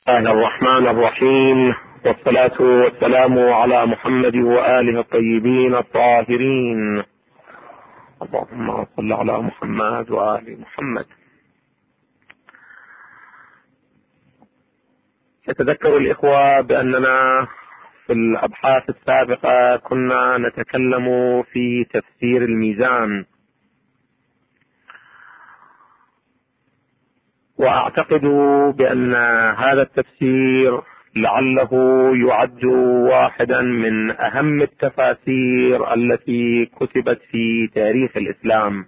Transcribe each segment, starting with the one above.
الله الرحمن الرحيم، والصلاة والسلام على محمد وآله الطيبين الطاهرين. اللهم صل على محمد وآل محمد. يتذكر الإخوة بأننا في الأبحاث السابقة كنا نتكلم في تفسير الميزان، وأعتقد بأن هذا التفسير لعله يعد واحدا من أهم التفاسير التي كتبت في تاريخ الإسلام.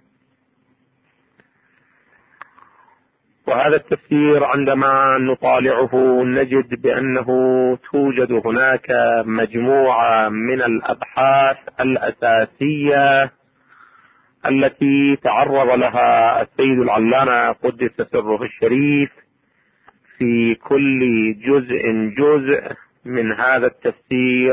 وهذا التفسير عندما نطالعه نجد بأنه توجد هناك مجموعة من الأبحاث الأساسية التي تعرض لها السيد العلامة قدس سره الشريف في كل جزء من هذا التفسير.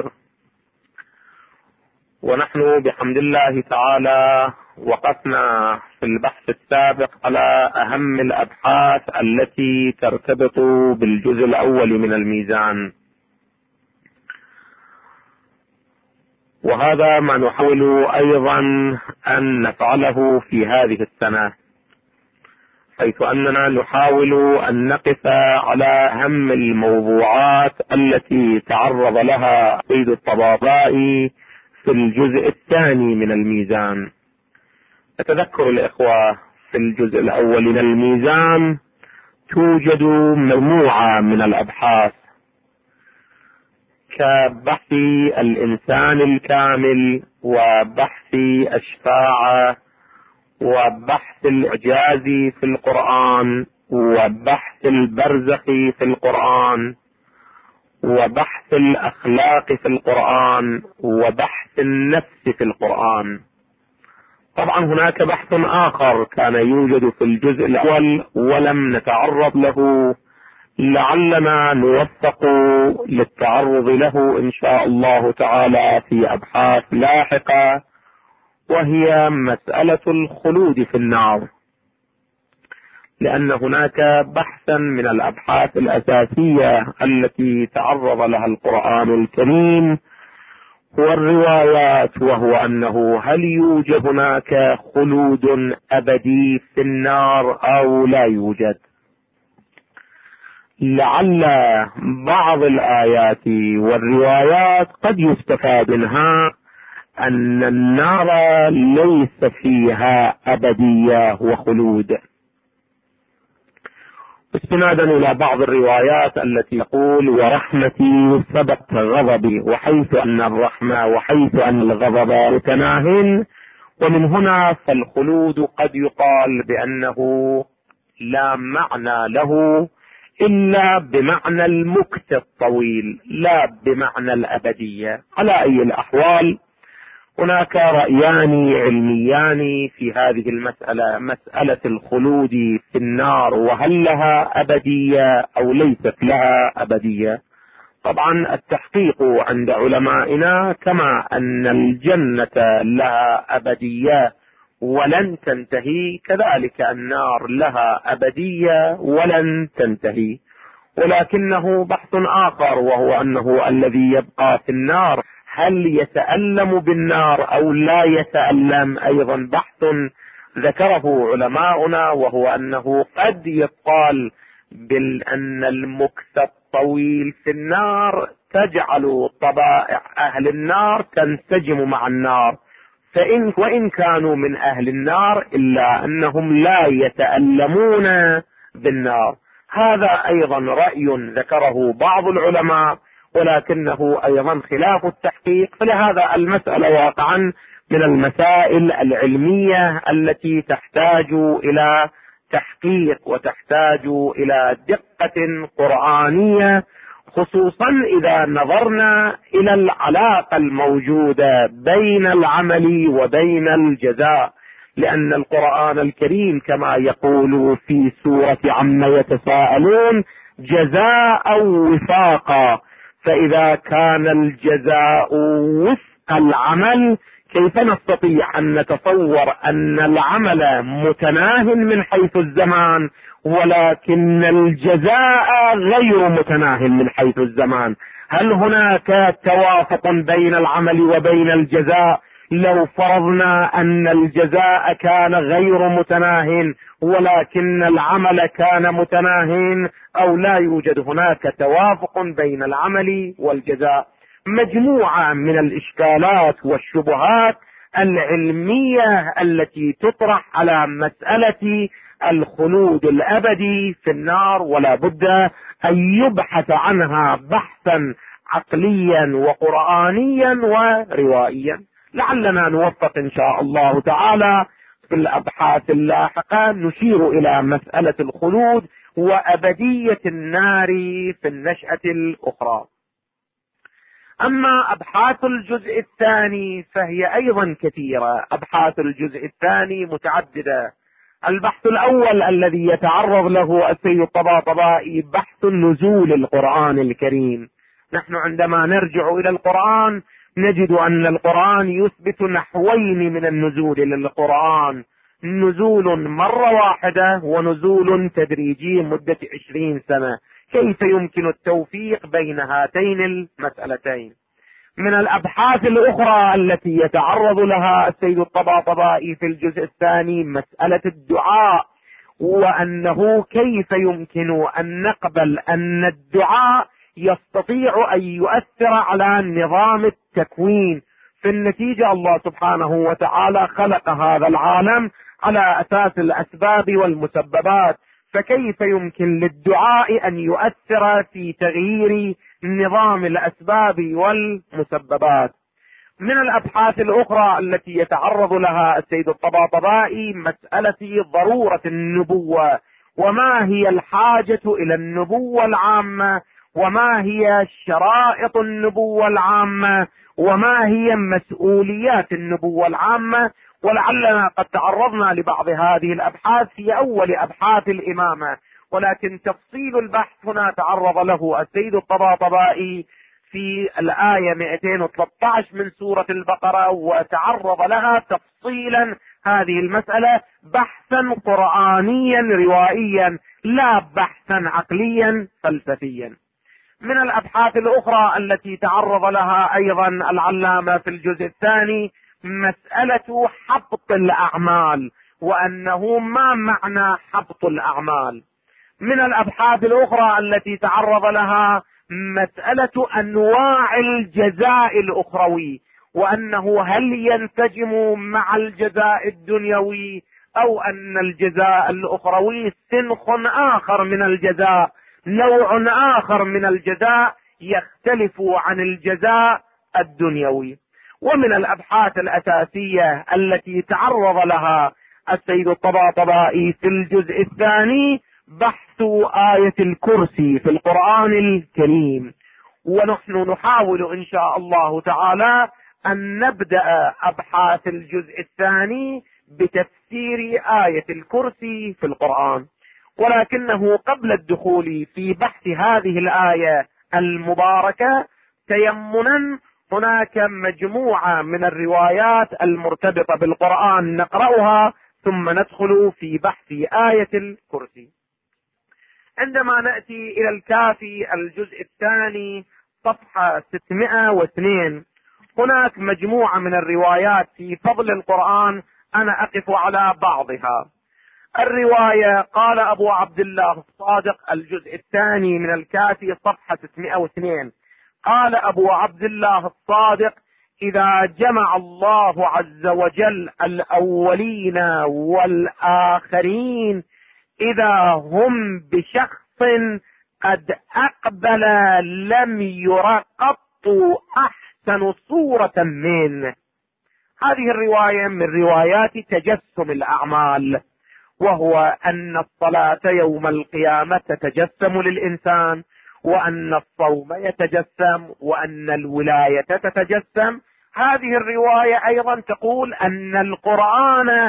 ونحن بحمد الله تعالى وقفنا في البحث السابق على أهم الأبحاث التي ترتبط بالجزء الأول من الميزان، وهذا ما نحاول أيضا أن نفعله في هذه السنة، حيث أننا نحاول أن نقف على أهم الموضوعات التي تعرض لها سيد الطباطبائي في الجزء الثاني من الميزان. أتذكر الإخوة في الجزء الأول من الميزان توجد مجموعة من الأبحاث كبحث الإنسان الكامل، وبحث الشفاعة، وبحث الإعجاز في القرآن، وبحث البرزخ في القرآن، وبحث الأخلاق في القرآن، وبحث النفس في القرآن. طبعا هناك بحث آخر كان يوجد في الجزء الأول ولم نتعرض له، لعلنا نوفق للتعرض له إن شاء الله تعالى في أبحاث لاحقة، وهي مسألة الخلود في النار، لأن هناك بحثا من الأبحاث الأساسية التي تعرض لها القرآن الكريم والروايات، وهو أنه هل يوجد هناك خلود أبدي في النار أو لا يوجد. لعل بعض الآيات والروايات قد يستفاد منها أن النار ليس فيها أبدية وخلود، استنادا إلى بعض الروايات التي تقول ورحمتي سبقت غضبي، وحيث أن الرحمة وحيث أن الغضب متناهٍ، ومن هنا فالخلود قد يقال بأنه لا معنى له إلا بمعنى المكث الطويل، لا بمعنى الأبدية. على أي الأحوال هناك رأيان علميان في هذه المسألة، مسألة الخلود في النار، وهل لها أبدية أو ليست لها أبدية. طبعا التحقيق عند علمائنا كما أن الجنة لها أبدية ولن تنتهي، كذلك النار لها أبدية ولن تنتهي، ولكنه بحث آخر، وهو أنه الذي يبقى في النار هل يتألم بالنار أو لا يتألم، أيضا بحث ذكره علماؤنا، وهو أنه قد يقال بأن المكث الطويل في النار تجعل طبائع أهل النار تنسجم مع النار، وإن كانوا من أهل النار إلا أنهم لا يتألمون بالنار. هذا أيضا رأي ذكره بعض العلماء، ولكنه أيضا خلاف التحقيق، فلهذا المسألة واقعا من المسائل العلمية التي تحتاج إلى تحقيق وتحتاج إلى دقة قرآنية، خصوصا إذا نظرنا إلى العلاقة الموجودة بين العمل وبين الجزاء، لأن القرآن الكريم كما يقول في سورة عما يتساءلون جزاء وفاقا، فإذا كان الجزاء وفق العمل كيف نستطيع أن نتصور أن العمل متناه من حيث الزمان ولكن الجزاء غير متناه من حيث الزمان؟ هل هناك توافق بين العمل وبين الجزاء؟ لو فرضنا أن الجزاء كان غير متناه ولكن العمل كان متناه، أو لا يوجد هناك توافق بين العمل والجزاء. مجموعة من الإشكالات والشبهات العلمية التي تطرح على مسألة الخلود الأبدي في النار، ولا بد أن يبحث عنها بحثا عقليا وقرآنيا وروائيا. لعلنا نوفق إن شاء الله تعالى في الأبحاث اللاحقة نشير إلى مسألة الخلود وأبدية النار في النشأة الأخرى. أما أبحاث الجزء الثاني فهي أيضا كثيرة. أبحاث الجزء الثاني متعددة. البحث الأول الذي يتعرض له السيد الطباطبائي بحث نزول القرآن الكريم. نحن عندما نرجع إلى القرآن نجد أن القرآن يثبت نحوين من النزول للقرآن: نزول مرة واحدة ونزول تدريجي مدة 20 سنة. كيف يمكن التوفيق بين هاتين المسألتين؟ من الأبحاث الأخرى التي يتعرض لها السيد الطباطبائي في الجزء الثاني مسألة الدعاء، وأنه كيف يمكن أن نقبل أن الدعاء يستطيع أن يؤثر على نظام التكوين. في النتيجة الله سبحانه وتعالى خلق هذا العالم على أساس الأسباب والمسببات، فكيف يمكن للدعاء أن يؤثر في تغيير نظام الأسباب والمسببات؟ من الأبحاث الأخرى التي يتعرض لها السيد الطباطبائي مسألة ضرورة النبوة، وما هي الحاجة إلى النبوة العامة، وما هي شرائط النبوة العامة، وما هي مسؤوليات النبوة العامة. ولعلنا قد تعرضنا لبعض هذه الأبحاث في أول أبحاث الإمامة، ولكن تفصيل البحث هنا تعرض له السيد الطباطبائي في الآية 213 من سورة البقرة، وتعرض لها تفصيلا هذه المسألة بحثا قرآنيا روائيا لا بحثا عقليا فلسفيا. من الأبحاث الأخرى التي تعرض لها أيضا العلامة في الجزء الثاني مسألة حبط الأعمال، وأنه ما معنى حبط الأعمال. من الأبحاث الأخرى التي تعرض لها مسألة أنواع الجزاء الأخروي، وأنه هل ينسجم مع الجزاء الدنيوي أو أن الجزاء الأخروي سنخ آخر من الجزاء، نوع آخر من الجزاء يختلف عن الجزاء الدنيوي. ومن الأبحاث الأساسية التي تعرض لها السيد الطباطبائي في الجزء الثاني بحث آية الكرسي في القرآن الكريم، ونحن نحاول إن شاء الله تعالى أن نبدأ أبحاث الجزء الثاني بتفسير آية الكرسي في القرآن. ولكنه قبل الدخول في بحث هذه الآية المباركة تيمنا هناك مجموعة من الروايات المرتبطة بالقرآن نقرأها ثم ندخل في بحث آية الكرسي. عندما نأتي إلى الكافي الجزء الثاني صفحة 602 هناك مجموعة من الروايات في فضل القرآن، أنا أقف على بعضها. الرواية قال أبو عبد الله الصادق الجزء الثاني من الكافي صفحة 602 قال أبو عبد الله الصادق: إذا جمع الله عز وجل الأولين والآخرين إذا هم بشخص قد أقبل لم ير قط أحسن صورة منه. هذه الرواية من روايات تجسم الأعمال، وهو أن الصلاة يوم القيامة تتجسم للإنسان، وأن الصوم يتجسم، وأن الولاية تتجسم. هذه الرواية أيضا تقول أن القرآن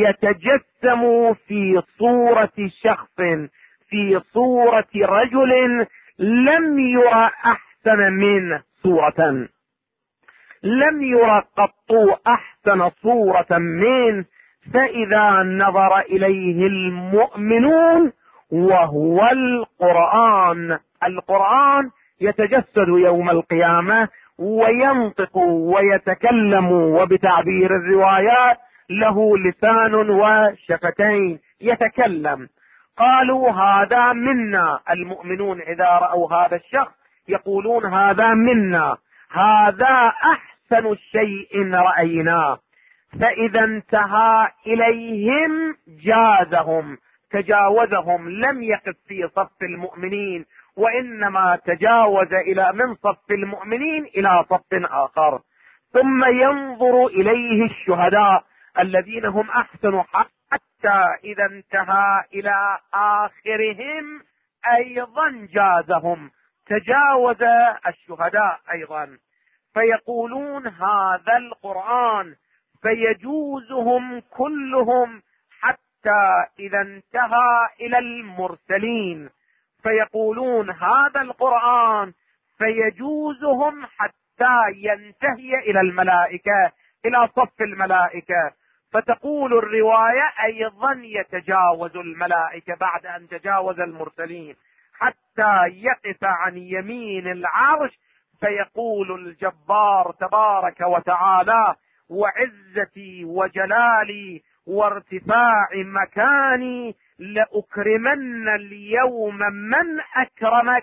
يتجسم في صورة شخص، في صورة رجل لم يرى أحسن من صورة. لم ير قط أحسن صورة منه، فإذا نظر إليه المؤمنون وهو القرآن. القرآن يتجسد يوم القيامة وينطق ويتكلم، وبتعبير الروايات له لسان وشفتين يتكلم. قالوا هذا منا، المؤمنون إذا رأوا هذا الشخص يقولون هذا منا، هذا أحسن شيء رأيناه. فإذا انتهى إليهم جازهم، تجاوزهم، لم يقف في صف المؤمنين، وإنما تجاوز من صف المؤمنين إلى صف آخر. ثم ينظر إليه الشهداء الذين هم أحسن، حتى إذا انتهى إلى آخرهم أيضا جازهم، تجاوز الشهداء أيضا. فيقولون هذا القرآن، فيجوزهم كلهم حتى إذا انتهى إلى المرسلين، فيقولون هذا القرآن، فيجوزهم حتى ينتهي إلى الملائكة، إلى صف الملائكة. فتقول الرواية أيضا يتجاوز الملائكة بعد أن تجاوز المرسلين حتى يقف عن يمين العرش، فيقول الجبار تبارك وتعالى: وعزتي وجلالي وارتفاع مكاني لأكرمن اليوم من أكرمك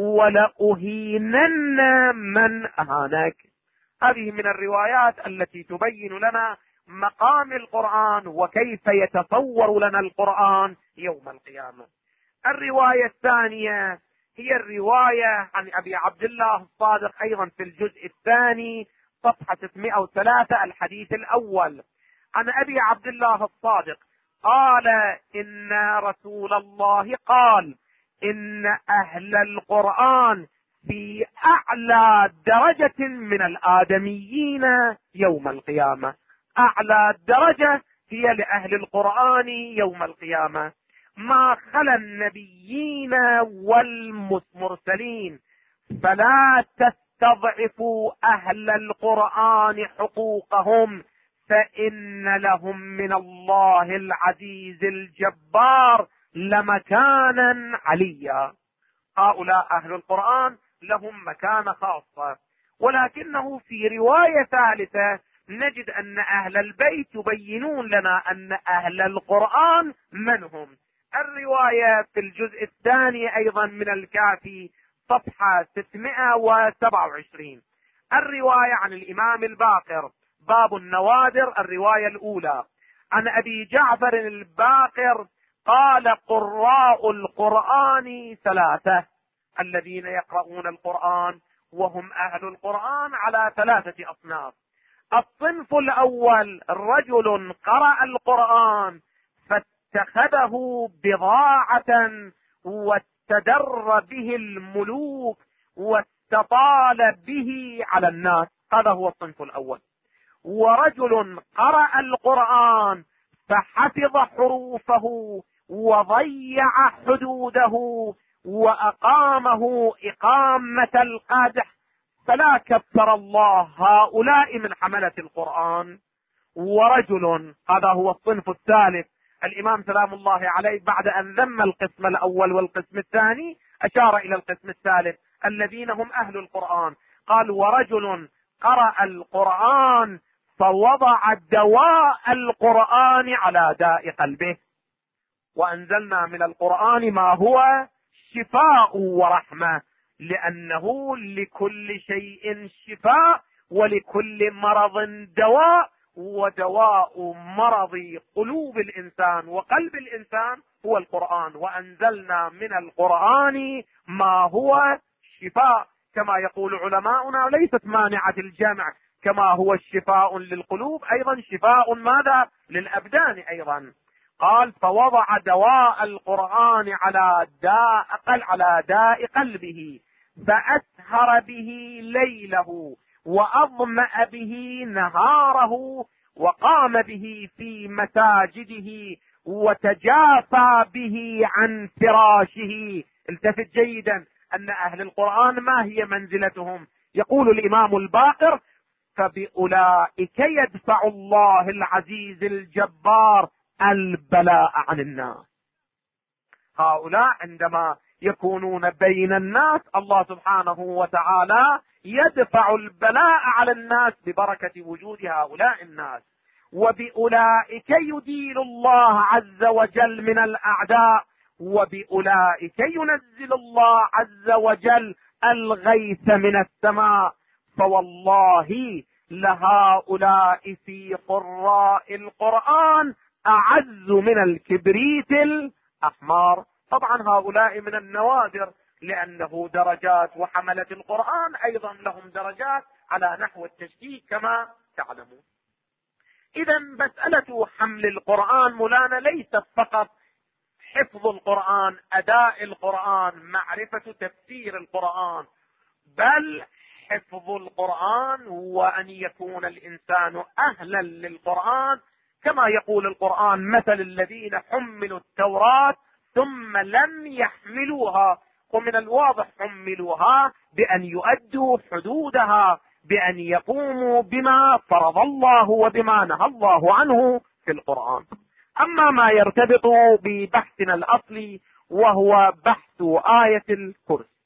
ولأهينن من أهانك. هذه من الروايات التي تبين لنا مقام القرآن وكيف يتصور لنا القرآن يوم القيامة. الرواية الثانية هي الرواية عن أبي عبد الله الصادق، أيضا في الجزء الثاني صفحة 603 الحديث الأول. عن أبي عبد الله الصادق قال: إن رسول الله قال: إن أهل القرآن في أعلى درجة من الآدميين يوم القيامة. أعلى درجة هي لأهل القرآن يوم القيامة، ما خلا النبيين والمرسلين. فلا تستضعفوا أهل القرآن حقوقهم، فإن لهم من الله العزيز الجبار لمكانا عليا. هؤلاء أهل القرآن لهم مكانة خاصة. ولكنه في رواية ثالثة نجد أن أهل البيت يبينون لنا أن أهل القرآن من هم. الرواية في الجزء الثاني أيضا من الكافي صفحة 627. الرواية عن الإمام الباقر، باب النوادر، الرواية الأولى. عن أبي جعفر الباقر قال: قراء القرآن ثلاثة، الذين يقرؤون القرآن وهم أهل القرآن على ثلاثة أصناف. الصنف الأول رجل قرأ القرآن فاتخذه بضاعة واستدر به الملوك واستطال به على الناس، هذا هو الصنف الأول. ورجل قرأ القرآن فحفظ حروفه وضيع حدوده وأقامه إقامة القادح، فلا كفر الله هؤلاء من حملة القرآن. ورجل، هذا هو الصنف الثالث. الإمام سلام الله عليه بعد أن ذم القسم الأول والقسم الثاني أشار إلى القسم الثالث الذين هم أهل القرآن. قال: ورجل قرأ القرآن فوضع دواء القرآن على داء قلبه، وأنزلنا من القرآن ما هو شفاء ورحمة، لأنه لكل شيء شفاء ولكل مرض دواء، ودواء مرض قلوب الإنسان وقلب الإنسان هو القرآن. وأنزلنا من القرآن ما هو شفاء، كما يقول علماؤنا ليست مانعة الجمع، كما هو الشفاء للقلوب أيضا شفاء ماذا؟ للأبدان أيضا. قال: فوضع دواء القرآن على داء قلبه، فأسهر به ليله وأظمأ به نهاره، وقام به في مساجده وتجافى به عن فراشه. التفت جيدا أن أهل القرآن ما هي منزلتهم. يقول الإمام الباقر: فبأولئك يدفع الله العزيز الجبار البلاء عن الناس. هؤلاء عندما يكونون بين الناس الله سبحانه وتعالى يدفع البلاء على الناس ببركة وجود هؤلاء الناس. وبأولئك يدين الله عز وجل من الأعداء، وبأولئك ينزل الله عز وجل الغيث من السماء. فوالله لهؤلاء في قراء القرآن أعز من الكبريت الأحمر. طبعا هؤلاء من النوادر، لأنه درجات، وحملة القرآن أيضا لهم درجات على نحو التشكيك كما تعلمون. إذا مسألة حمل القرآن مولانا ليست فقط حفظ القرآن، أداء القرآن، معرفة تفسير القرآن، بل حفظ القرآن هو أن يكون الإنسان أهلا للقرآن، كما يقول القرآن: مثل الذين حملوا التوراة ثم لم يحملوها. ومن الواضح حملوها بأن يؤدوا حدودها، بأن يقوموا بما فرض الله وبما نهى الله عنه في القرآن. أما ما يرتبط ببحثنا الأصلي وهو بحث آية الكرسي،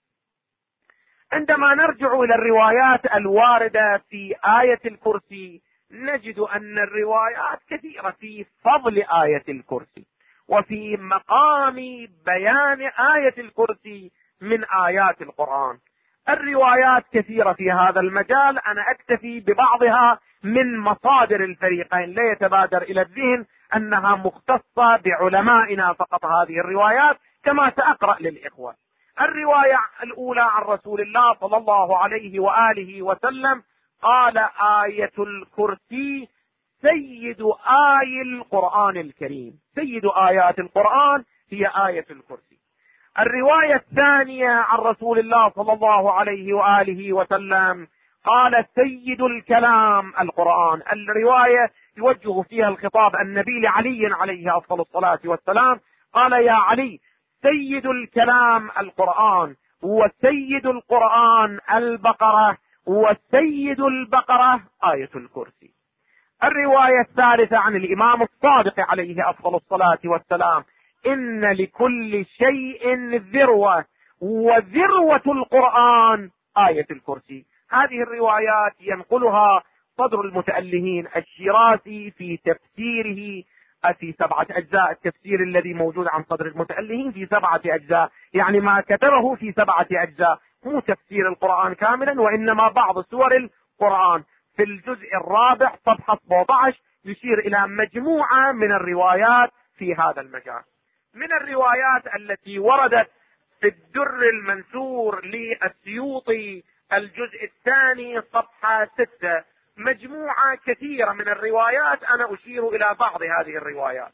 عندما نرجع إلى الروايات الواردة في آية الكرسي نجد أن الروايات كثيرة في فضل آية الكرسي وفي مقام بيان آية الكرسي من آيات القرآن. الروايات كثيرة في هذا المجال، أنا أكتفي ببعضها من مصادر الفريقين، لا يتبادر إلى الذهن أنها مختصة بعلمائنا فقط هذه الروايات، كما سأقرأ للإخوة. الرواية الأولى عن رسول الله صلى الله عليه وآله وسلم قال: آية الكرسي سيد آي القرآن الكريم. سيد آيات القرآن هي آية الكرسي. الرواية الثانية عن رسول الله صلى الله عليه وآله وسلم قال: سيد الكلام القرآن. الرواية يوجه فيها الخطاب النبي لعلي عليه أفضل الصلاة والسلام، قال: يا علي، سيد الكلام القرآن، وسيد القرآن البقرة، وسيد البقرة آية الكرسي. الرواية الثالثة عن الإمام الصادق عليه أفضل الصلاة والسلام: إن لكل شيء ذروة، وذروة القرآن آية الكرسي. هذه الروايات ينقلها صدر المتألهين الشيرازي في تفسيره في 7 أجزاء. التفسير الذي موجود عن صدر المتألهين في 7 أجزاء، يعني ما كتبه في 7 أجزاء، مو تفسير القرآن كاملا وإنما بعض سور القرآن. في الجزء الرابع صفحة 17 يشير إلى مجموعة من الروايات في هذا المجال. من الروايات التي وردت في الدر المنثور للسيوطي الجزء الثاني صفحة 6 مجموعة كثيرة من الروايات، أنا أشير إلى بعض هذه الروايات.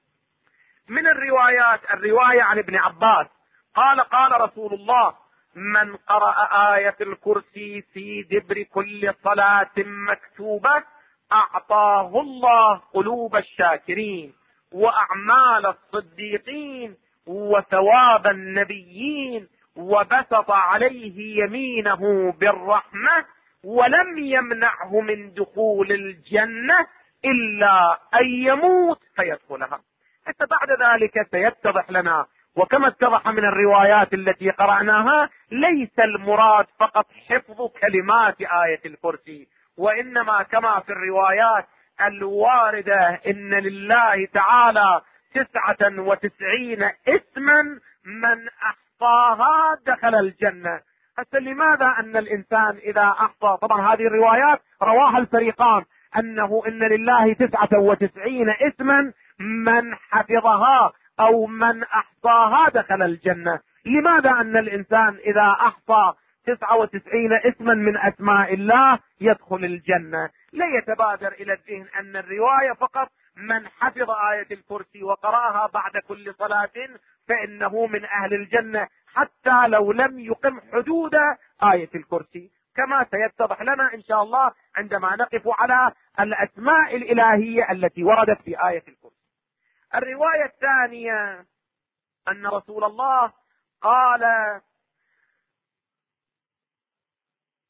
من الروايات الرواية عن ابن عباس قال: قال رسول الله: من قرأ آية الكرسي في دبر كل صلاة مكتوبة أعطاه الله قلوب الشاكرين، وأعمال الصديقين، وثواب النبيين، وبسط عليه يمينه بالرحمة، ولم يمنعه من دخول الجنة إلا أن يموت فيدخلها. حتى بعد ذلك سيتضح لنا، وكما اتضح من الروايات التي قرأناها، ليس المراد فقط حفظ كلمات آية الكرسي، وإنما كما في الروايات الواردة إن لله تعالى 99 اسما من أحصاها دخل الجنة. حتى لماذا أن الإنسان إذا أحصى، طبعا هذه الروايات رواها الفريقان، أنه إن لله 99 اسما من حفظها أو من أحصاها دخل الجنة. لماذا أن الإنسان إذا أحصى 99 اسما من أسماء الله يدخل الجنة؟ لا يتبادر إلى الذهن أن الرواية فقط من حفظ آية الكرسي وقرأها بعد كل صلاة فإنه من أهل الجنة، حتى لو لم يقم حدود آية الكرسي، كما سيتضح لنا إن شاء الله عندما نقف على الأسماء الإلهية التي وردت في آية الكرسي. الرواية الثانية أن رسول الله قال: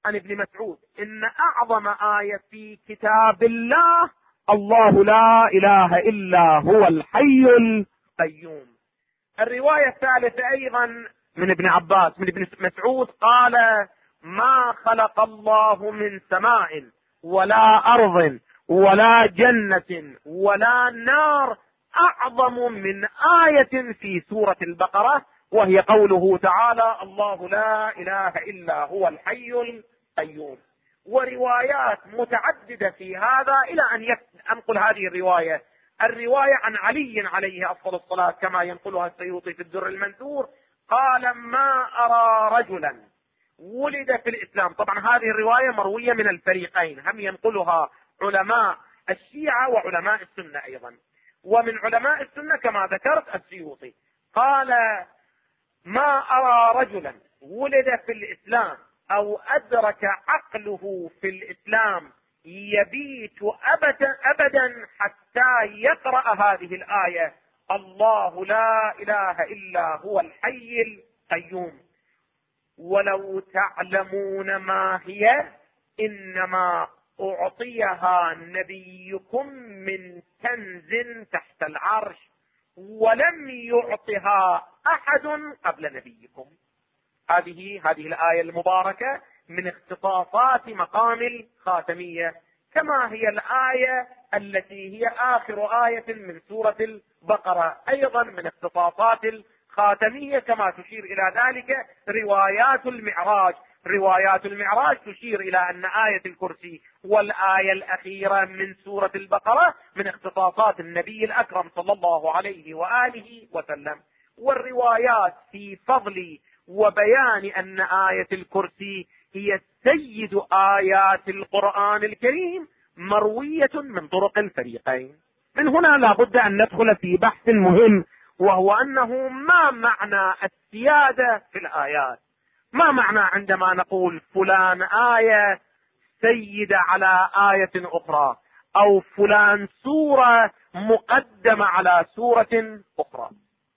عن ابن مسعود إن أعظم آية في كتاب الله الله لا إله إلا هو الحي القيوم. الرواية الثالثة أيضا من ابن عباس من ابن مسعود قال ما خلق الله من سماء ولا أرض ولا جنة ولا نار أعظم من آية في سورة البقرة، وهي قوله تعالى الله لا إله إلا هو الحي القيوم. وروايات متعددة في هذا إلى أن أنقل هذه الرواية عن علي عليه أفضل الصلاة كما ينقلها السيوطي في الدر المنثور، قال ما أرى رجلا ولد في الإسلام. طبعا هذه الرواية مروية من الفريقين، هم ينقلها علماء الشيعة وعلماء السنة أيضا، ومن علماء السنة كما ذكرت السيوطي. قال ما أرى رجلا ولد في الإسلام أو أدرك عقله في الإسلام يبيت أبدا حتى يقرأ هذه الآية الله لا إله إلا هو الحي القيوم. ولو تعلمون ما هي إنما أعطيها نبيكم من كنز تحت العرش ولم يعطها أحد قبل نبيكم. هذه الآية المباركة من اختصاصات مقام الخاتمية، كما هي الآية التي هي آخر آية من سورة البقرة أيضا من اختصاصات الخاتمية، كما تشير إلى ذلك روايات المعراج تشير إلى أن آية الكرسي والآية الأخيرة من سورة البقرة من اختصاصات النبي الأكرم صلى الله عليه وآله وسلم. والروايات في فضل وبيان أن آية الكرسي هي سيد آيات القرآن الكريم مروية من طرق الفريقين. من هنا لا بد أن ندخل في بحث مهم، وهو أنه ما معنى السيادة في الآيات؟ ما معنى عندما نقول فلان آية سيدة على آية أخرى، أو فلان سورة مقدمة على سورة أخرى؟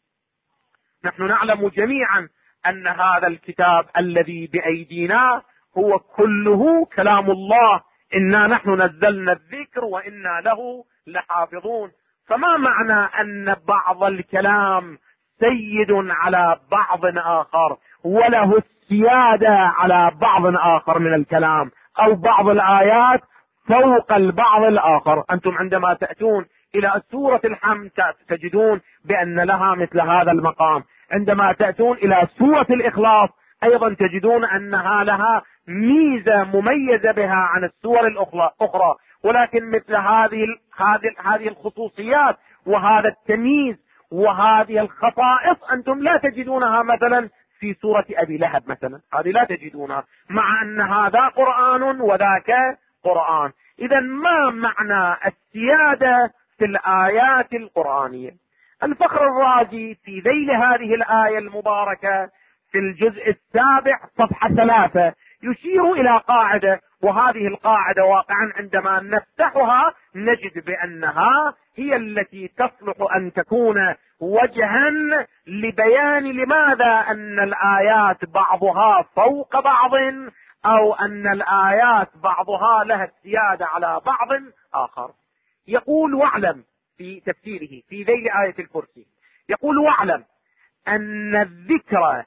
نحن نعلم جميعا أن هذا الكتاب الذي بأيدينا هو كله كلام الله، إنا نحن نزلنا الذكر وإنا له لحافظون. فما معنى أن بعض الكلام سيد على بعض آخر وله السيادة على بعض آخر من الكلام، أو بعض الآيات فوق البعض الآخر؟ أنتم عندما تأتون إلى سورة الحمد تجدون بأن لها مثل هذا المقام، عندما تأتون إلى سورة الإخلاص أيضا تجدون أنها لها ميزة مميزة بها عن السور الأخرى. ولكن مثل هذه الخصوصيات وهذا التمييز وهذه الخصائص أنتم لا تجدونها مثلا في سورة أبي لهب مثلا، هذه لا تجدونها، مع أن هذا قرآن وذاك قرآن. إذا ما معنى السيادة في الآيات القرآنية؟ الفخر الرازي في ذيل هذه الآية المباركة في الجزء 7 صفحة 3 يشير إلى قاعدة، وهذه القاعدة واقعا عندما نفتحها نجد بأنها هي التي تصلح أن تكون وجها لبيان لماذا أن الآيات بعضها فوق بعض، أو أن الآيات بعضها لها السيادة على بعض آخر. يقول واعلم في تفسيره في ذيل آية الكرسي، يقول واعلم أن الذكر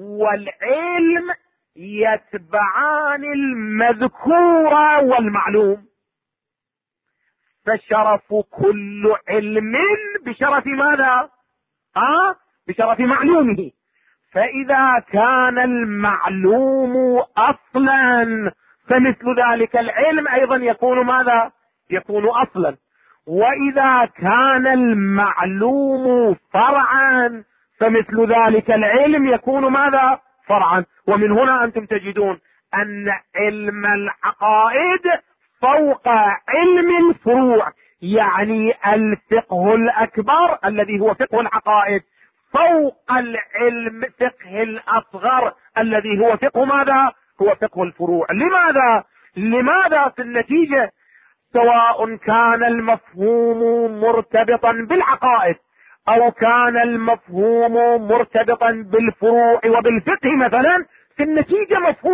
والعلم يتبعان المذكور والمعلوم، فشرف كل علم بشرف ماذا؟ بشرف معلومه. فإذا كان المعلوم أصلا فمثل ذلك العلم أيضا يكون ماذا؟ يكون أصلا. وإذا كان المعلوم فرعا فمثل ذلك العلم يكون ماذا؟ فرعا. ومن هنا أنتم تجدون أن علم العقائد فوق علم الفروع، يعني الفقه الأكبر الذي هو فقه العقائد فوق العلم فقه الأصغر الذي هو فقه ماذا؟ هو فقه الفروع. لماذا في النتيجة سواء كان المفهوم مرتبطا بالعقائد أو كان المفهوم مرتبطا بالفروع وبالفقه مثلا، في النتيجة مفهوم،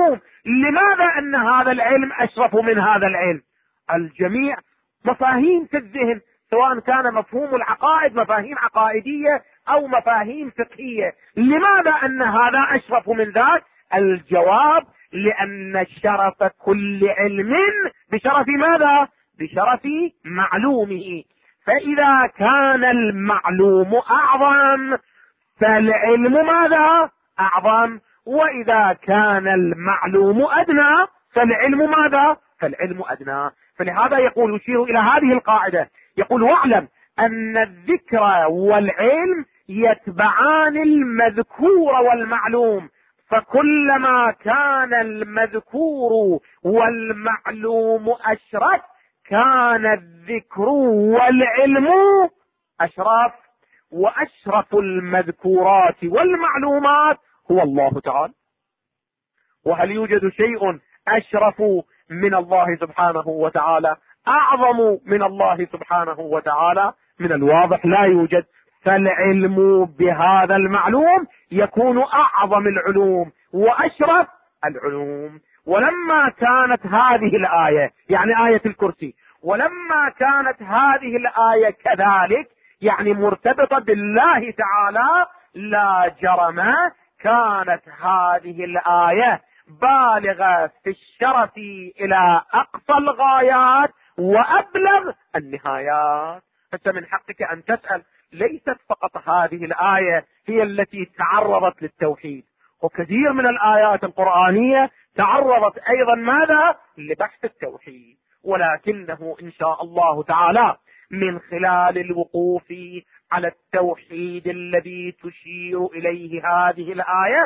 لماذا أن هذا العلم أشرف من هذا العلم؟ الجميع مفاهيم في الذهن، سواء كان مفهوم العقائد مفاهيم عقائدية أو مفاهيم فقهية. لماذا أن هذا أشرف من ذاك؟ الجواب: لأن شرف كل علم بشرف ماذا؟ بشرف معلومه. فإذا كان المعلوم أعظم فالعلم ماذا؟ أعظم. وإذا كان المعلوم أدنى فالعلم ماذا؟ فالعلم أدنى. فلهذا يقول، يشير إلى هذه القاعدة، يقول: واعلم أن الذكر والعلم يتبعان المذكور والمعلوم، فكلما كان المذكور والمعلوم أشرف كان الذكر والعلم أشرف. وأشرف المذكورات والمعلومات هو الله تعالى. وهل يوجد شيء أشرف من الله سبحانه وتعالى، أعظم من الله سبحانه وتعالى؟ من الواضح لا يوجد. فالعلم بهذا المعلوم يكون أعظم العلوم وأشرف العلوم. ولما كانت هذه الآية، يعني آية الكرسي، ولما كانت هذه الآية كذلك، يعني مرتبطة بالله تعالى، لا جرم كانت هذه الآية بالغة في الشرف إلى أقصى الغايات وأبلغ النهايات. فمن حقك أن تسأل: ليست فقط هذه الآية هي التي تعرضت للتوحيد، وكثير من الآيات القرآنية تعرضت أيضا ماذا؟ لبحث التوحيد، ولكنه إن شاء الله تعالى من خلال الوقوف على التوحيد الذي تشير إليه هذه الآية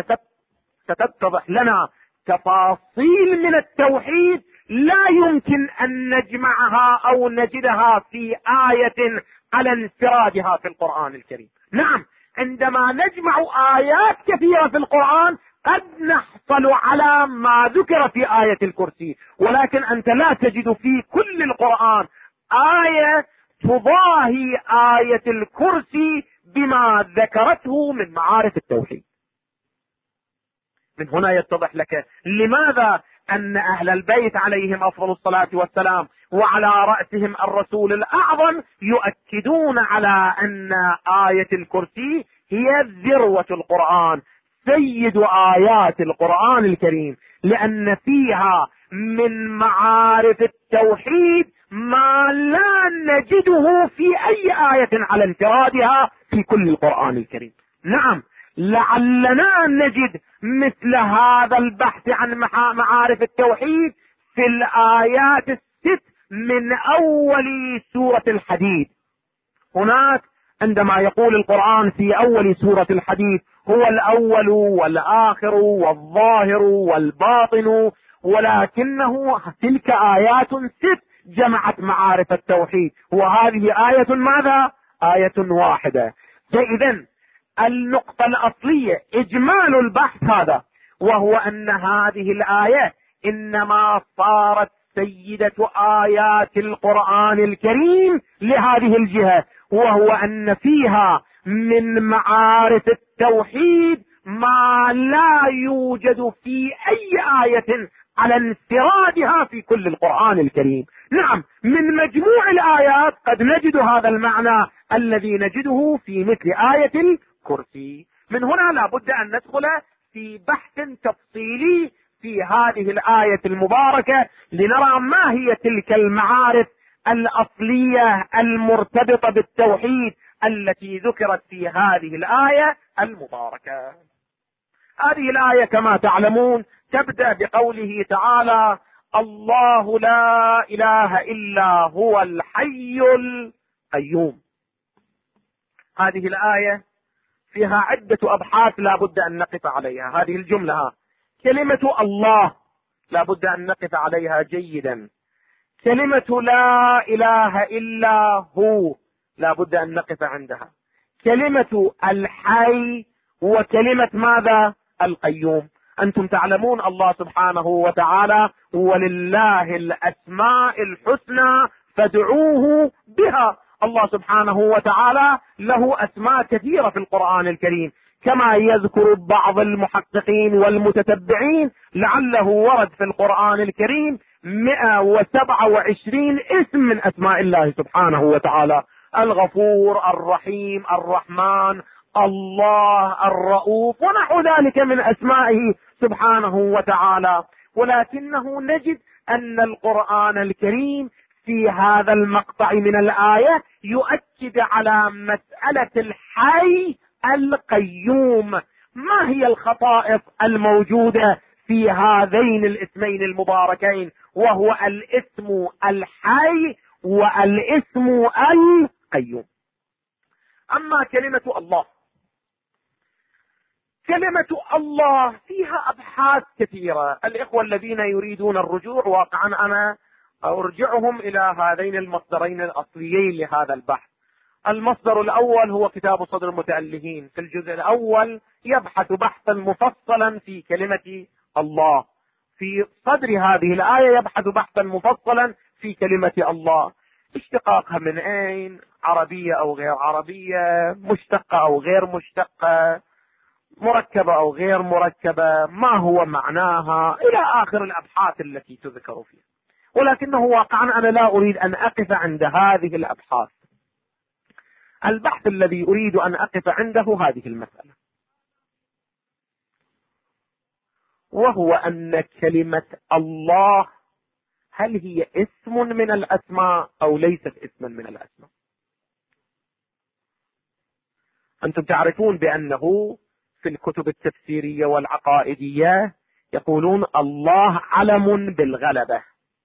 ستتضح لنا تفاصيل من التوحيد لا يمكن أن نجمعها أو نجدها في آية على انفرادها في القرآن الكريم. نعم، عندما نجمع آيات كثيرة في القرآن قد نحصل على ما ذكر في آية الكرسي، ولكن أنت لا تجد في كل القرآن آية تضاهي آية الكرسي بما ذكرته من معارف التوحيد. من هنا يتضح لك لماذا أن أهل البيت عليهم أفضل الصلاة والسلام وعلى رأسهم الرسول الأعظم يؤكدون على أن آية الكرسي هي ذروة القرآن، سيد آيات القرآن الكريم، لأن فيها من معارف التوحيد ما لا نجده في أي آية على انفرادها في كل القرآن الكريم. نعم، لعلنا نجد مثل هذا البحث عن معارف التوحيد في الآيات الست من أول سورة الحديد. هناك عندما يقول القرآن في أول سورة الحديد: هو الأول والآخر والظاهر والباطن، ولكنه تلك آيات ست جمعت معارف التوحيد، وهذه آية ماذا؟ آية واحدة. فإذن النقطة الأصلية إجمال البحث هذا، وهو أن هذه الآية إنما صارت سيدة آيات القرآن الكريم لهذه الجهة، وهو أن فيها من معارف التوحيد ما لا يوجد في أي آية على انفرادها في كل القرآن الكريم. نعم، من مجموع الآيات قد نجد هذا المعنى الذي نجده في مثل آية الكرسي. من هنا لا بد أن ندخل في بحث تفصيلي في هذه الآية المباركة لنرى ما هي تلك المعارف الأصلية المرتبطة بالتوحيد التي ذكرت في هذه الآية المباركة. هذه الآية كما تعلمون تبدأ بقوله تعالى: الله لا إله إلا هو الحي القيوم. هذه الآية فيها عدة أبحاث لا بد أن نقف عليها. هذه الجملة، كلمة الله لا بد أن نقف عليها جيدا. كلمة لا إله إلا هو لا بد أن نقف عندها. كلمة الحي وكلمة ماذا؟ القيوم. أنتم تعلمون الله سبحانه وتعالى: ولله الأسماء الحسنى فادعوه بها. الله سبحانه وتعالى له أسماء كثيرة في القرآن الكريم. كما يذكر بعض المحققين والمتتبعين لعله ورد في القرآن الكريم 127 اسم من أسماء الله سبحانه وتعالى: الغفور، الرحيم، الرحمن، الله، الرؤوف، ونحو ذلك من أسمائه سبحانه وتعالى. ولكنه نجد أن القرآن الكريم في هذا المقطع من الآية يؤكد على مسألة الحي القيوم. ما هي الخصائص الموجودة في هذين الاسمين المباركين، وهو الاسم الحي والاسم القيوم؟ أما كلمة الله، كلمة الله فيها أبحاث كثيرة. الإخوة الذين يريدون الرجوع واقعا أنا أرجعهم إلى هذين المصدرين الأصليين لهذا البحث. المصدر الأول هو كتاب صدر المتألهين، في الجزء الأول يبحث بحثا مفصلا في كلمة الله. في صدر هذه الآية يبحث بحثا مفصلا في كلمة الله: اشتقاقها من أين، عربية أو غير عربية، مشتقة أو غير مشتقة، مركبة أو غير مركبة، ما هو معناها، إلى آخر الأبحاث التي تذكر فيها. ولكنه واقعا أنا لا أريد أن أقف عند هذه الأبحاث. البحث الذي أريد أن أقف عنده هذه المسألة، وهو أن كلمة الله هل هي اسم من الأسماء أو ليست اسما من الأسماء؟ أنتم تعرفون بأنه في الكتب التفسيرية والعقائدية يقولون الله علم بالغلبة،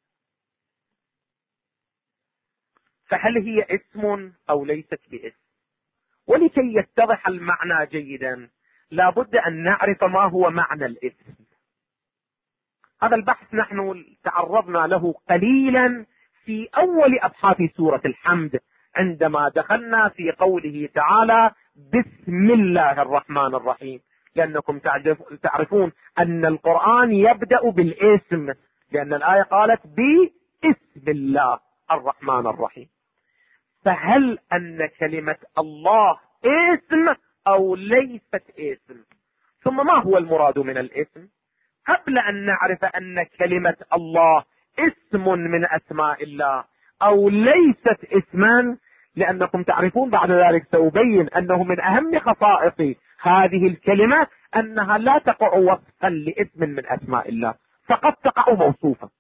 فهل هي اسم أو ليست باسم؟ ولكي يتضح المعنى جيدا لابد أن نعرف ما هو معنى الاسم. هذا البحث نحن تعرضنا له قليلا في أول أبحاث سورة الحمد، عندما دخلنا في قوله تعالى: بسم الله الرحمن الرحيم، لأنكم تعرفون أن القرآن يبدأ بالاسم، لأن الآية قالت باسم الله الرحمن الرحيم. فهل أن كلمة الله اسم أو ليست اسم؟ ثم ما هو المراد من الاسم؟ قبل أن نعرف أن كلمة الله اسم من أسماء الله أو ليست اسما، لأنكم تعرفون بعد ذلك سأبين أنه من أهم خصائص هذه الكلمة أنها لا تقع وصفا لاسم من أسماء الله، فقد تقع موصوفا.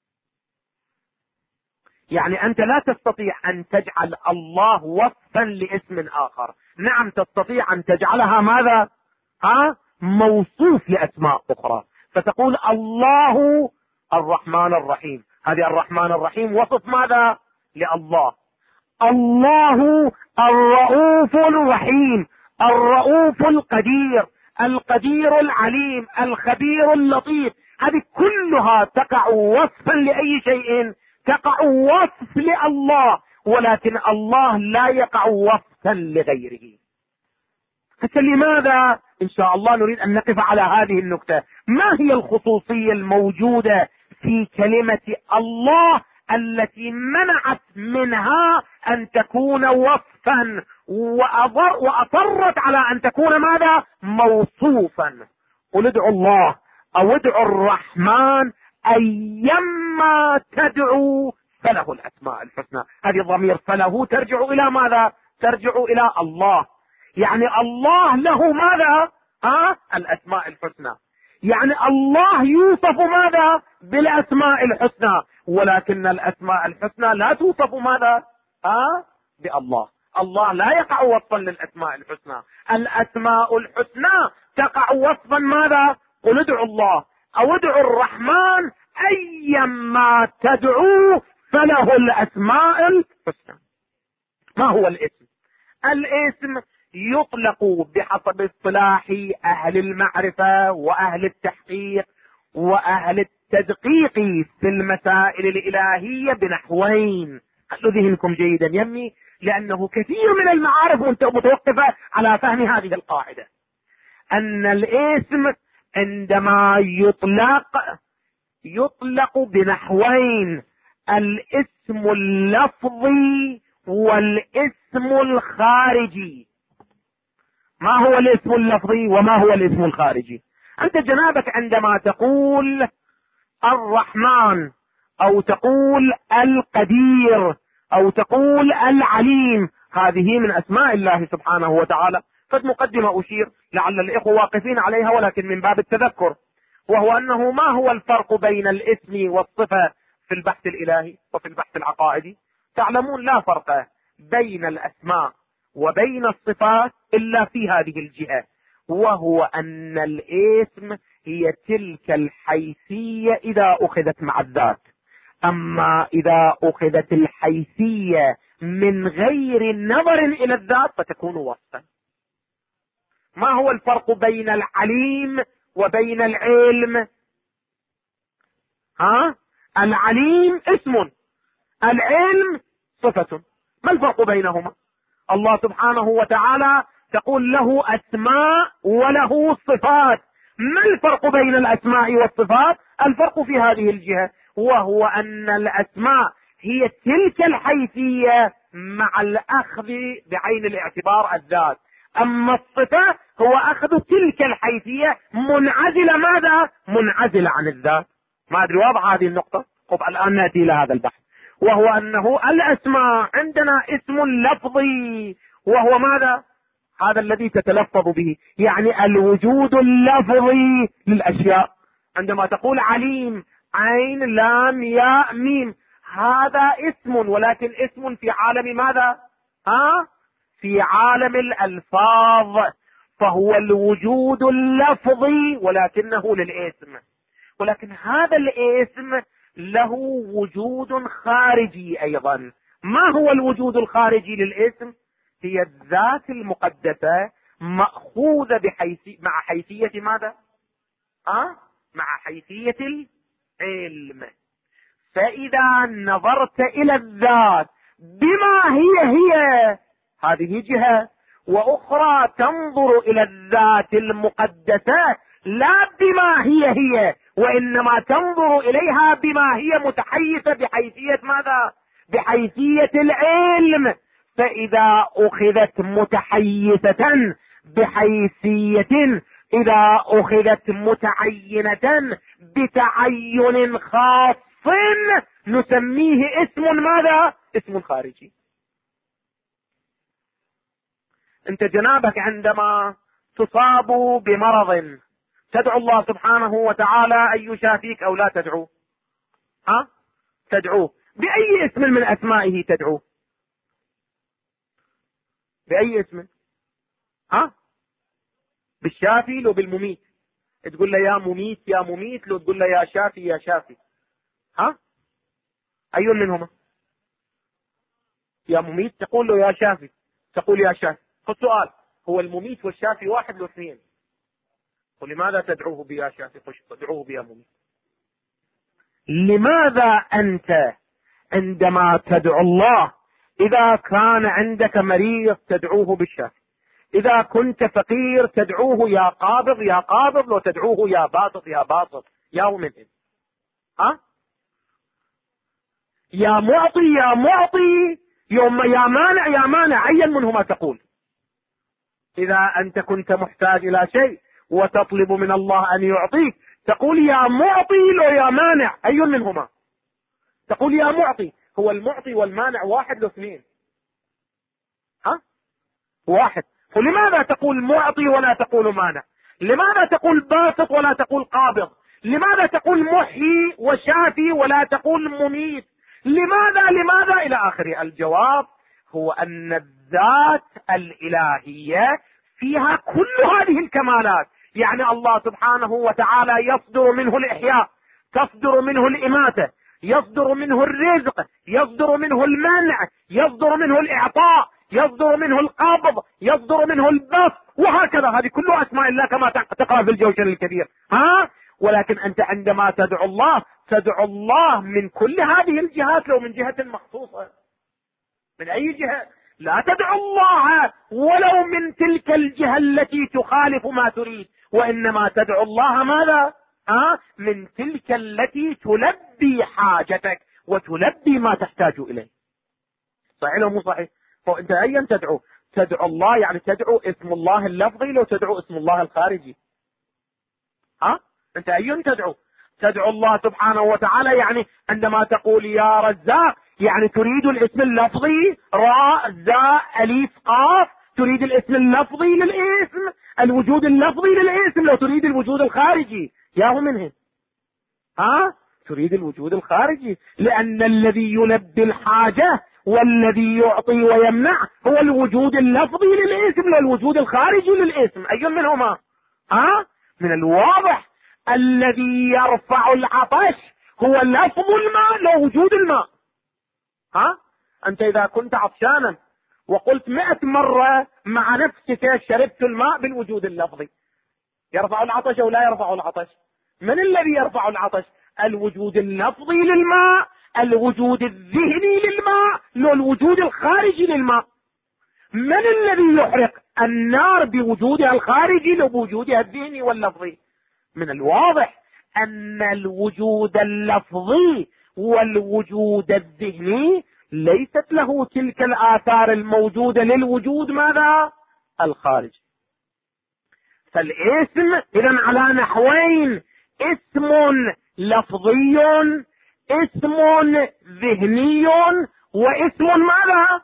يعني أنت لا تستطيع أن تجعل الله وصفا لاسم آخر. نعم تستطيع أن تجعلها ماذا؟ موصوف لأسماء أخرى، فتقول الله الرحمن الرحيم، هذه الرحمن الرحيم وصف ماذا؟ لله. الله الرؤوف الرحيم، الرؤوف القدير، القدير العليم، الخبير اللطيف، هذه كلها تقع وصفا لأي شيء؟ تقع وصف لله، ولكن الله لا يقع وصفا لغيره. لماذا؟ إن شاء الله نريد أن نقف على هذه النقطة. ما هي الخصوصية الموجودة في كلمة الله التي منعت منها أن تكون وصفا وأصرت على أن تكون ماذا؟ موصوفا. قل ادعوا الله أو ادعوا الرحمن أيما تدعو فله الأسماء الحسنى. هذه الضمير فله ترجع إلى ماذا؟ ترجع إلى الله. يعني الله له ماذا؟ الأسماء الحسنى. يعني الله يوصف ماذا؟ بالأسماء الحسنى، ولكن الأسماء الحسنى لا توصف ماذا؟ بالله. الله لا يقع وصفا للأسماء الحسنى. الأسماء الحسنى تقع وصفا ماذا؟ قل ادعوا الله أو ادعوا الرحمن أيما تدعو فله الأسماء الحسنى. ما هو الاسم؟ الاسم يطلق بحسب اصطلاح أهل المعرفة وأهل التحقيق وأهل التدقيق في المسائل الإلهية بنحوين. خلوا ذهنكم جيدا يمي، لأنه كثير من المعارف متوقفة على فهم هذه القاعدة، أن الاسم عندما يطلق بنحوين: الاسم اللفظي والاسم الخارجي. ما هو الاسم اللفظي وما هو الاسم الخارجي. أنت جنابك عندما تقول الرحمن أو تقول القدير أو تقول العليم، هذه من أسماء الله سبحانه وتعالى. قد مقدمة أشير لعل الإخوة واقفين عليها ولكن من باب التذكر، وهو أنه ما هو الفرق بين الاسم والصفة في البحث الإلهي وفي البحث العقائدي؟ تعلمون لا فرق بين الأسماء وبين الصفات إلا في هذه الجهة، وهو أن الاسم هي تلك الحيثية إذا أخذت مع الذات، أما إذا أخذت الحيثية من غير نظر إلى الذات فتكون وصفا. ما هو الفرق بين العليم وبين العلم؟ العليم اسم، العلم صفة. ما الفرق بينهما؟ الله سبحانه وتعالى تقول له أسماء وله صفات. ما الفرق بين الأسماء والصفات؟ الفرق في هذه الجهة، وهو أن الأسماء هي تلك الحيثية مع الأخذ بعين الاعتبار الذات، أما الصفة هو أخذ تلك الحيثية منعزلة. ماذا؟ منعزلة عن الذات. ما أدري واضح هذه النقطة؟ طب الآن نأتي إلى هذا البحث، وهو أنه الأسماء عندنا اسم لفظي، وهو ماذا؟ هذا الذي تتلفظ به، يعني الوجود اللفظي للأشياء. عندما تقول عليم عين لام ياء ميم، هذا اسم، ولكن اسم في عالم ماذا؟ في عالم الألفاظ، فهو الوجود اللفظي ولكنه للاسم. ولكن هذا الاسم له وجود خارجي أيضا. ما هو الوجود الخارجي للاسم؟ هي الذات المقدسة مأخوذة مع حيثية ماذا؟ مع حيثية العلم. فإذا نظرت إلى الذات بما هي هذه جهة، وأخرى تنظر إلى الذات المقدسة لا بما هي وإنما تنظر إليها بما هي متحيزة بحيثية ماذا؟ بحيثية العلم. فإذا أخذت متحيزة بحيثية، إذا أخذت متعينة بتعين خاص، نسميه اسم ماذا؟ اسم خارجي. انت جنابك عندما تصاب بمرض تدعو الله سبحانه وتعالى أن يشافيك أو لا تدعو؟ تدعوه. بأي اسم من أسمائه تدعوه؟ بأي اسم؟ بالشافي لو بالمميت؟ تقول له يا مميت يا مميت، لو تقول له يا شافي يا شافي؟ أي منهما؟ يا مميت تقول له يا شافي، تقول يا شافي. خذ سؤال، هو المميت والشافي واحد لو اثنين؟ ولماذا تدعوه بيا شافي؟ تدعوه بيا مميت. لماذا أنت عندما تدعو الله، إذا كان عندك مريض تدعوه بالشافي، إذا كنت فقير تدعوه يا قابض يا قابض، لو تدعوه يا باسط يا باسط، يا ومنهم؟ يا معطي يا معطي، يوم يا مانع يا مانع، أي منهما تقول؟ إذا أنت كنت محتاج إلى شيء وتطلب من الله أن يعطيك تقول يا معطي لو يا مانع، أي منهما؟ تقول يا معطي. هو المعطي والمانع واحد لو اثنين؟ واحد. فلماذا تقول معطي ولا تقول مانع؟ لماذا تقول باسط ولا تقول قابض؟ لماذا تقول محيي وشافي ولا تقول مميت؟ لماذا إلى آخره؟ الجواب هو أن الذات الإلهية فيها كل هذه الكمالات. يعني الله سبحانه وتعالى يصدر منه الإحياء، تصدر منه الإماتة، يصدر منه الرزق، يصدر منه المنع، يصدر منه الإعطاء، يصدر منه القبض، يصدر منه البسط، وهكذا. هذه كلها أسماء الله كما تقرأ في الجوشن الكبير. ولكن أنت عندما تدعو الله من كل هذه الجهات، لو من جهة مخصوصة. من أي جهة؟ لا تدعو الله ولو من تلك الجهة التي تخالف ما تريد، وإنما تدعو الله ماذا؟ من تلك التي تلبي حاجتك وتلبي ما تحتاج إليه. صحيح أو مو صحيح؟ فأنت أيا تدعو الله يعني تدعو اسم الله اللفظي لو تدعو اسم الله الخارجي؟ انت اي تدعو؟ تدعو الله سبحانه وتعالى يعني عندما تقول يا رزاق يعني تريد الاسم اللفظي راء زاء اليف قاف، تريد الاسم اللفظي للاسم، الوجود اللفظي للاسم. لو تريد الوجود الخارجي ياهو منه تريد الوجود الخارجي، لان الذي يلبي الحاجة والذي يعطي ويمنع هو الوجود اللفظي للاسم لا الوجود الخارجي للاسم. اي منهما؟ من الواضح الذي يرفع العطش هو لفظ الماء لا وجود الماء. انت اذا كنت عطشانا وقلت 100 مرة مع نفسك شربت الماء بالوجود اللفظي، يرفع العطش او لا يرفع العطش؟ من الذي يرفع العطش؟ الوجود اللفظي للماء، الوجود الذهني للماء، لو الوجود الخارجي للماء. من الذي يحرق النار بوجودها الخارجي لو بوجودها الذهني واللفظي؟ من الواضح ان الوجود اللفظي والوجود الذهني ليست له تلك الآثار الموجودة للوجود ماذا؟ الخارجي. فالاسم اذا على نحوين: اسم لفظي، اسم ذهني، واسم ماذا؟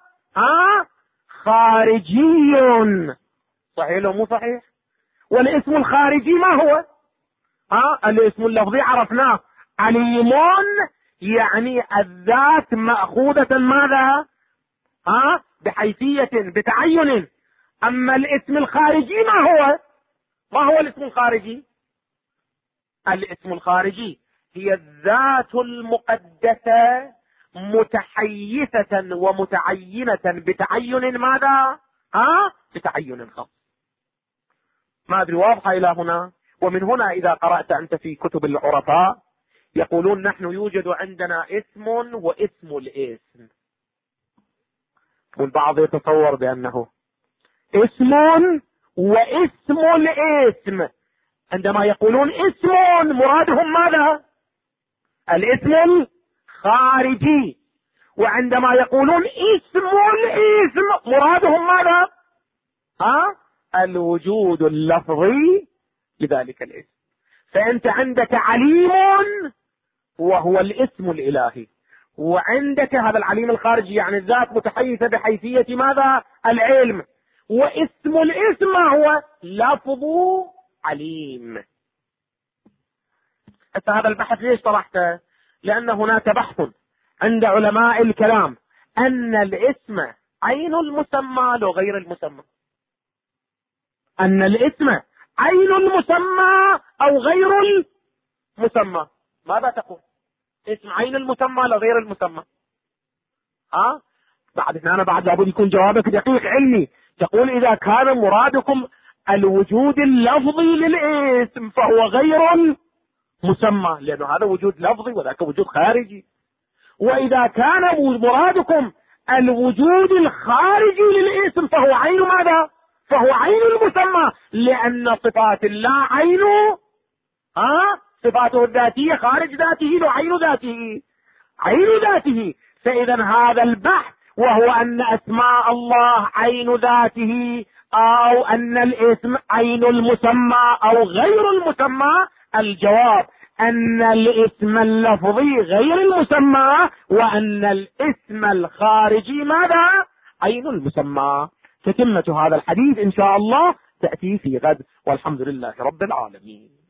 خارجي. صحيح لو مو صحيح؟ والاسم الخارجي ما هو؟ الاسم اللفظي عرفناه عليم يعني الذات مأخوذة ماذا؟ بحيثية بتعين. اما الاسم الخارجي ما هو؟ ما هو الاسم الخارجي؟ الاسم الخارجي هي الذات المقدسة متحيثة ومتعينة بتعين ماذا؟ بتعين خاص. ما ادري واضحة الى هنا؟ ومن هنا اذا قرأت انت في كتب العرفاء يقولون نحن يوجد عندنا اسم واسم الاسم، والبعض يتصور بانه اسم واسم الاسم. عندما يقولون اسم مرادهم ماذا؟ الاسم الخارجي. وعندما يقولون اسم الاسم مرادهم ماذا؟ الوجود اللفظي لذلك الاسم. فانت عندك عليم وهو الاسم الالهي، وعندك هذا العليم الخارجي يعني الذات متحيزة بحيثية ماذا؟ العلم. واسم الاسم ما هو؟ لفظ عليم. هذا البحث ليش طرحته؟ لان هناك بحث عند علماء الكلام ان الاسم عين المسمى لو غير المسمى. ان الاسم عين المسمى او غير المسمى. ماذا تقول؟ اسم عين المسمى لغير المسمى. بعد لابد يكون جوابك دقيق علمي. تقول اذا كان مرادكم الوجود اللفظي للاسم فهو غير المسمى، لانه هذا وجود لفظي وذاك وجود خارجي. واذا كان مرادكم الوجود الخارجي للاسم فهو عين ماذا؟ فهو عين المسمى، لان صفات الله عينه صفاته الذاتية خارج ذاته لو عين ذاته عين ذاته. فاذا هذا البحث وهو ان اسماء الله عين ذاته او ان الاسم عين المسمى او غير المسمى، الجواب ان الاسم اللفظي غير المسمى وان الاسم الخارجي ماذا؟ عين المسمى. تتمة هذا الحديث ان شاء الله تأتي في غد، والحمد لله رب العالمين.